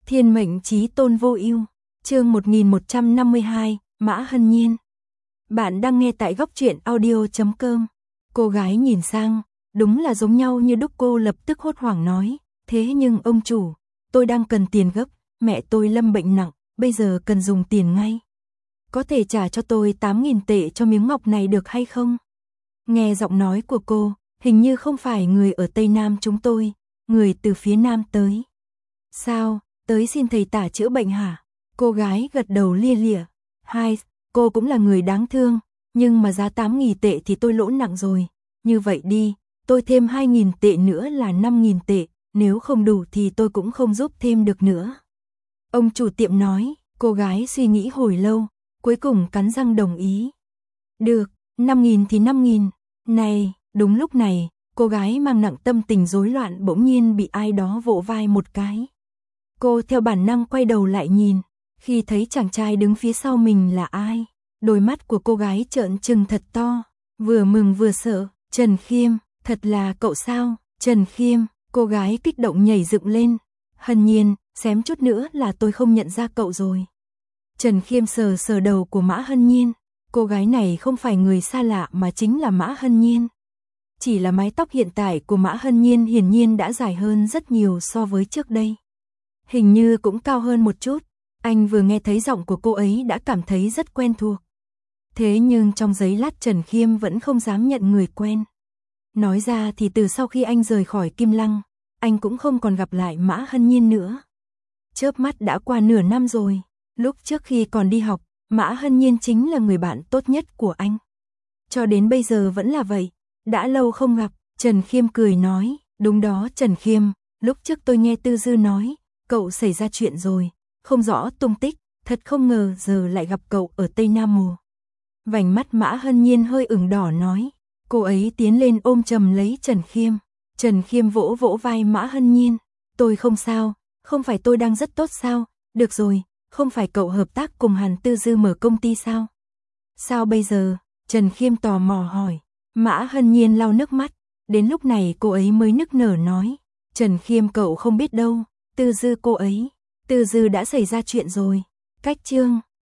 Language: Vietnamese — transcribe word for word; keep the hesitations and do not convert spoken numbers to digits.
Thiên mệnh chí tôn vô ưu, chương một nghìn một trăm năm mươi hai, Mã Hân Nhiên. Bạn đang nghe tại góc truyện audio chấm com. Cô gái nhìn sang, đúng là giống nhau như đúc, cô lập tức hốt hoảng nói, thế nhưng ông chủ, tôi đang cần tiền gấp, mẹ tôi lâm bệnh nặng, bây giờ cần dùng tiền ngay. Có thể trả cho tôi tám nghìn tệ cho miếng ngọc này được hay không? Nghe giọng nói của cô, hình như không phải người ở Tây Nam chúng tôi, người từ phía Nam tới. Sao, tới xin thầy tả chữa bệnh hả? Cô gái gật đầu lia lịa. Hai, cô cũng là người đáng thương, nhưng mà giá tám nghìn tệ thì tôi lỗ nặng rồi. Như vậy đi, tôi thêm hai nghìn tệ nữa là năm nghìn tệ, nếu không đủ thì tôi cũng không giúp thêm được nữa. Ông chủ tiệm nói, cô gái suy nghĩ hồi lâu, cuối cùng cắn răng đồng ý. Được, năm nghìn thì năm nghìn. Này, đúng lúc này, cô gái mang nặng tâm tình rối loạn bỗng nhiên bị ai đó vỗ vai một cái. Cô theo bản năng quay đầu lại nhìn, khi thấy chàng trai đứng phía sau mình là ai, đôi mắt của cô gái trợn trừng thật to, vừa mừng vừa sợ. Trần Khiêm, thật là cậu sao? Trần Khiêm, cô gái kích động nhảy dựng lên. Hân Nhiên, xém chút nữa là tôi không nhận ra cậu rồi. Trần Khiêm sờ sờ đầu của Mã Hân Nhiên, cô gái này không phải người xa lạ mà chính là Mã Hân Nhiên. Chỉ là mái tóc hiện tại của Mã Hân Nhiên hiển nhiên đã dài hơn rất nhiều so với trước đây. Hình như cũng cao hơn một chút, anh vừa nghe thấy giọng của cô ấy đã cảm thấy rất quen thuộc. Thế nhưng trong giây lát Trần Khiêm vẫn không dám nhận người quen. Nói ra thì từ sau khi anh rời khỏi Kim Lăng, anh cũng không còn gặp lại Mã Hân Nhiên nữa. Chớp mắt đã qua nửa năm rồi, lúc trước khi còn đi học, Mã Hân Nhiên chính là người bạn tốt nhất của anh. Cho đến bây giờ vẫn là vậy, đã lâu không gặp. Trần Khiêm cười nói, đúng đó Trần Khiêm, lúc trước tôi nghe Tư Dư nói, cậu xảy ra chuyện rồi, không rõ tung tích, thật không ngờ giờ lại gặp cậu ở Tây Nam Mùa. Vành mắt Mã Hân Nhiên hơi ửng đỏ nói, cô ấy tiến lên ôm chầm lấy Trần Khiêm. Trần Khiêm vỗ vỗ vai Mã Hân Nhiên, tôi không sao, không phải tôi đang rất tốt sao, được rồi, không phải cậu hợp tác cùng Hàn Tư Dư mở công ty sao? Sao bây giờ? Trần Khiêm tò mò hỏi. Mã Hân Nhiên lau nước mắt, đến lúc này cô ấy mới nức nở nói, Trần Khiêm cậu không biết đâu, Tư Dư cô ấy, Tư Dư đã xảy ra chuyện rồi. Cách chương